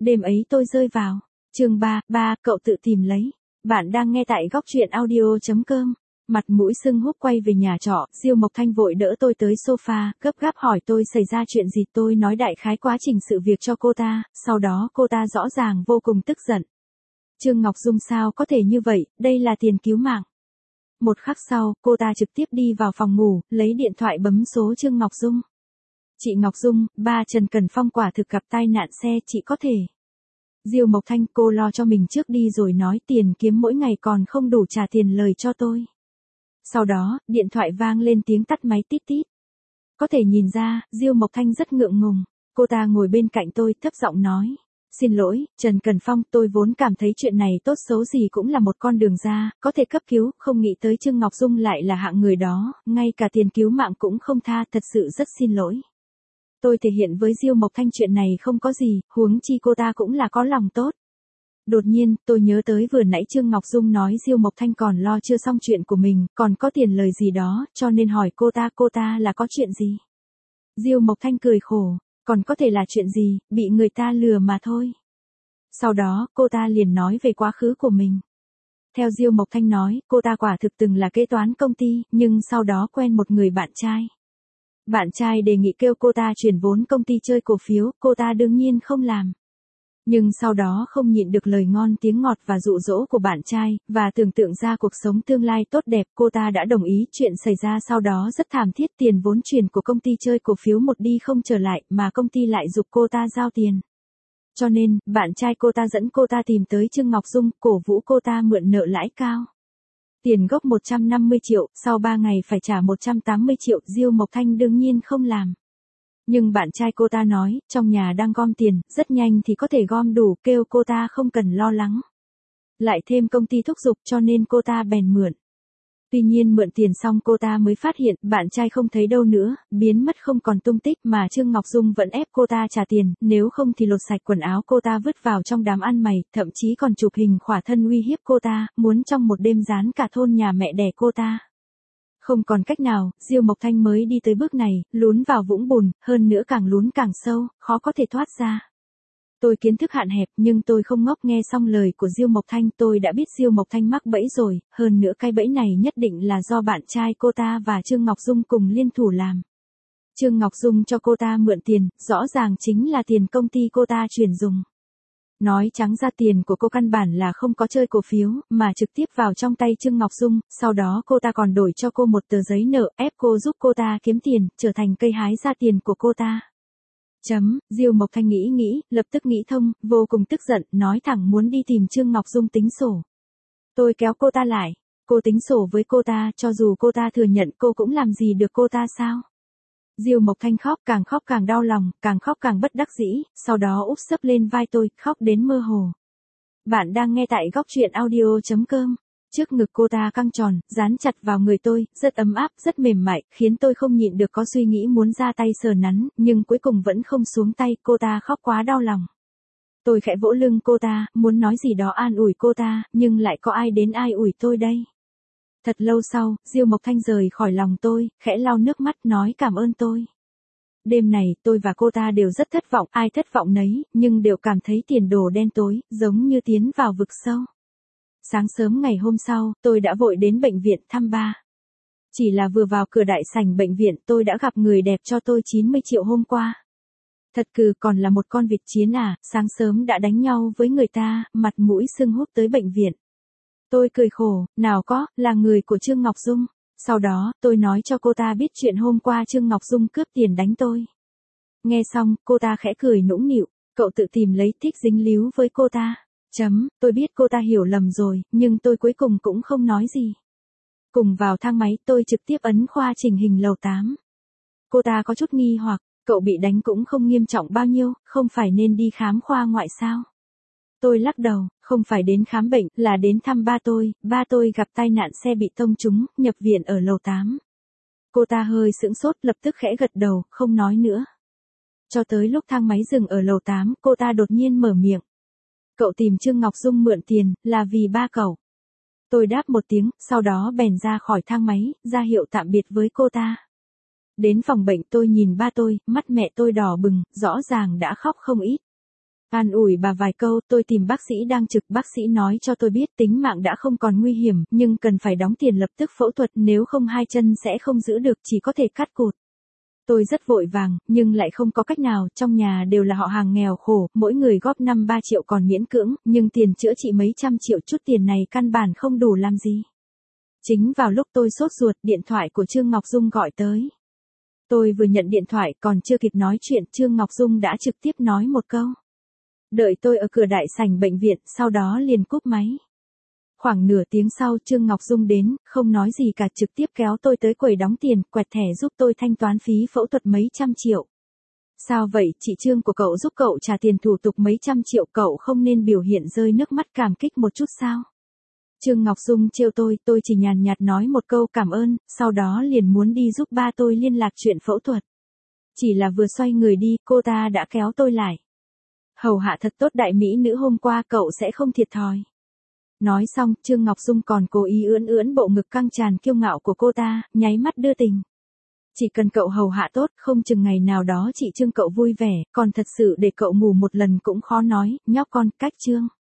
Đêm ấy tôi rơi vào. Chương 3, cậu tự tìm lấy. Bạn đang nghe tại góc truyện audio.com. Mặt mũi sưng húp quay về nhà trọ, Diêu Mộc Thanh vội đỡ tôi tới sofa, gấp gáp hỏi tôi xảy ra chuyện gì. Tôi nói đại khái quá trình sự việc cho cô ta, sau đó cô ta rõ ràng vô cùng tức giận. Trương Ngọc Dung sao có thể như vậy, đây là tiền cứu mạng. Một khắc sau, cô ta trực tiếp đi vào phòng ngủ, lấy điện thoại bấm số Trương Ngọc Dung. Chị Ngọc Dung, ba Trần Cần Phong quả thực gặp tai nạn xe, chị có thể. Diêu Mộc Thanh, cô lo cho mình trước đi rồi nói tiền kiếm mỗi ngày còn không đủ trả tiền lời cho tôi. Sau đó, điện thoại vang lên tiếng tắt máy tít tít. Có thể nhìn ra, Diêu Mộc Thanh rất ngượng ngùng. Cô ta ngồi bên cạnh tôi, thấp giọng nói. Xin lỗi, Trần Cần Phong, tôi vốn cảm thấy chuyện này tốt xấu gì cũng là một con đường ra, có thể cấp cứu, không nghĩ tới Trương Ngọc Dung lại là hạng người đó, ngay cả tiền cứu mạng cũng không tha, thật sự rất xin lỗi. Tôi thể hiện với Diêu Mộc Thanh chuyện này không có gì, huống chi cô ta cũng là có lòng tốt. Đột nhiên, tôi nhớ tới vừa nãy Trương Ngọc Dung nói Diêu Mộc Thanh còn lo chưa xong chuyện của mình, còn có tiền lời gì đó, cho nên hỏi cô ta là có chuyện gì. Diêu Mộc Thanh cười khổ, còn có thể là chuyện gì, bị người ta lừa mà thôi. Sau đó, cô ta liền nói về quá khứ của mình. Theo Diêu Mộc Thanh nói, cô ta quả thực từng là kế toán công ty, nhưng sau đó quen một người bạn trai. Bạn trai đề nghị kêu cô ta chuyển vốn công ty chơi cổ phiếu, cô ta đương nhiên không làm. Nhưng sau đó không nhịn được lời ngon tiếng ngọt và dụ dỗ của bạn trai, và tưởng tượng ra cuộc sống tương lai tốt đẹp, cô ta đã đồng ý. Chuyện xảy ra sau đó rất thảm thiết, tiền vốn chuyển của công ty chơi cổ phiếu một đi không trở lại, mà công ty lại giục cô ta giao tiền. Cho nên, bạn trai cô ta dẫn cô ta tìm tới Trương Ngọc Dung, cổ vũ cô ta mượn nợ lãi cao. Tiền gốc 150 triệu, sau 3 ngày phải trả 180 triệu, Diêu Mộc Thanh đương nhiên không làm. Nhưng bạn trai cô ta nói, trong nhà đang gom tiền, rất nhanh thì có thể gom đủ, kêu cô ta không cần lo lắng. Lại thêm công ty thúc giục cho nên cô ta bèn mượn. Tuy nhiên mượn tiền xong cô ta mới phát hiện, bạn trai không thấy đâu nữa, biến mất không còn tung tích, mà Trương Ngọc Dung vẫn ép cô ta trả tiền, nếu không thì lột sạch quần áo cô ta vứt vào trong đám ăn mày, thậm chí còn chụp hình khỏa thân uy hiếp cô ta, muốn trong một đêm gián cả thôn nhà mẹ đẻ cô ta. Không còn cách nào, Diêu Mộc Thanh mới đi tới bước này, lún vào vũng bùn, hơn nữa càng lún càng sâu, khó có thể thoát ra. Tôi kiến thức hạn hẹp nhưng tôi không ngốc, nghe xong lời của Diêu Mộc Thanh tôi đã biết Diêu Mộc Thanh mắc bẫy rồi, hơn nữa cái bẫy này nhất định là do bạn trai cô ta và Trương Ngọc Dung cùng liên thủ làm. Trương Ngọc Dung cho cô ta mượn tiền, rõ ràng chính là tiền công ty cô ta chuyển dùng. Nói trắng ra tiền của cô căn bản là không có chơi cổ phiếu, mà trực tiếp vào trong tay Trương Ngọc Dung, sau đó cô ta còn đổi cho cô một tờ giấy nợ, ép cô giúp cô ta kiếm tiền, trở thành cây hái ra tiền của cô ta. Diêu Mộc Thanh nghĩ, lập tức nghĩ thông, vô cùng tức giận, nói thẳng muốn đi tìm Trương Ngọc Dung tính sổ. Tôi kéo cô ta lại, cô tính sổ với cô ta, cho dù cô ta thừa nhận cô cũng làm gì được cô ta sao? Diêu Mộc Thanh khóc càng đau lòng, càng khóc càng bất đắc dĩ, sau đó úp sấp lên vai tôi, khóc đến mơ hồ. Bạn đang nghe tại góc truyện audio.com. Trước ngực cô ta căng tròn, dán chặt vào người tôi, rất ấm áp, rất mềm mại, khiến tôi không nhịn được có suy nghĩ muốn ra tay sờ nắn, nhưng cuối cùng vẫn không xuống tay, cô ta khóc quá đau lòng. Tôi khẽ vỗ lưng cô ta, muốn nói gì đó an ủi cô ta, nhưng lại có ai đến ai ủi tôi đây? Thật lâu sau, Diêu Mộc Thanh rời khỏi lòng tôi, khẽ lau nước mắt nói cảm ơn tôi. Đêm này, tôi và cô ta đều rất thất vọng, ai thất vọng nấy, nhưng đều cảm thấy tiền đồ đen tối, giống như tiến vào vực sâu. Sáng sớm ngày hôm sau, tôi đã vội đến bệnh viện thăm ba. Chỉ là vừa vào cửa đại sảnh bệnh viện tôi đã gặp người đẹp cho tôi 90 triệu hôm qua. Thật cừ, còn là một con vịt chiến à, sáng sớm đã đánh nhau với người ta, mặt mũi sưng húp tới bệnh viện. Tôi cười khổ, nào có, là người của Trương Ngọc Dung. Sau đó, tôi nói cho cô ta biết chuyện hôm qua Trương Ngọc Dung cướp tiền đánh tôi. Nghe xong, cô ta khẽ cười nũng nịu, cậu tự tìm lấy, thích dính líu với cô ta. Tôi biết cô ta hiểu lầm rồi, nhưng tôi cuối cùng cũng không nói gì. Cùng vào thang máy tôi trực tiếp ấn khoa chỉnh hình lầu 8. Cô ta có chút nghi hoặc, cậu bị đánh cũng không nghiêm trọng bao nhiêu, không phải nên đi khám khoa ngoại sao? Tôi lắc đầu, không phải đến khám bệnh, là đến thăm ba tôi gặp tai nạn xe bị tông trúng, nhập viện ở lầu 8. Cô ta hơi sững sốt, lập tức khẽ gật đầu, không nói nữa. Cho tới lúc thang máy dừng ở lầu 8, cô ta đột nhiên mở miệng. Cậu tìm Trương Ngọc Dung mượn tiền, là vì ba cậu. Tôi đáp một tiếng, sau đó bèn ra khỏi thang máy, ra hiệu tạm biệt với cô ta. Đến phòng bệnh tôi nhìn ba tôi, mắt mẹ tôi đỏ bừng, rõ ràng đã khóc không ít. An ủi bà vài câu, tôi tìm bác sĩ đang trực, bác sĩ nói cho tôi biết tính mạng đã không còn nguy hiểm, nhưng cần phải đóng tiền lập tức phẫu thuật, nếu không hai chân sẽ không giữ được, chỉ có thể cắt cụt. Tôi rất vội vàng, nhưng lại không có cách nào, trong nhà đều là họ hàng nghèo khổ, mỗi người góp 5-3 triệu còn miễn cưỡng, nhưng tiền chữa trị mấy trăm triệu, chút tiền này căn bản không đủ làm gì. Chính vào lúc tôi sốt ruột, điện thoại của Trương Ngọc Dung gọi tới. Tôi vừa nhận điện thoại, còn chưa kịp nói chuyện, Trương Ngọc Dung đã trực tiếp nói một câu. Đợi tôi ở cửa đại sảnh bệnh viện, sau đó liền cúp máy. Khoảng nửa tiếng sau Trương Ngọc Dung đến, không nói gì cả, trực tiếp kéo tôi tới quầy đóng tiền, quẹt thẻ giúp tôi thanh toán phí phẫu thuật mấy trăm triệu. Sao vậy, chị Trương của cậu giúp cậu trả tiền thủ tục mấy trăm triệu, cậu không nên biểu hiện rơi nước mắt cảm kích một chút sao? Trương Ngọc Dung trêu tôi chỉ nhàn nhạt nói một câu cảm ơn, sau đó liền muốn đi giúp ba tôi liên lạc chuyện phẫu thuật. Chỉ là vừa xoay người đi, cô ta đã kéo tôi lại. Hầu hạ thật tốt đại mỹ nữ, hôm qua cậu sẽ không thiệt thòi. Nói xong, Trương Ngọc Dung còn cố ý ưỡn ưỡn bộ ngực căng tràn kiêu ngạo của cô ta, nháy mắt đưa tình. Chỉ cần cậu hầu hạ tốt, không chừng ngày nào đó chị Trương cậu vui vẻ, còn thật sự để cậu ngủ một lần cũng khó nói, nhóc con, cách Trương.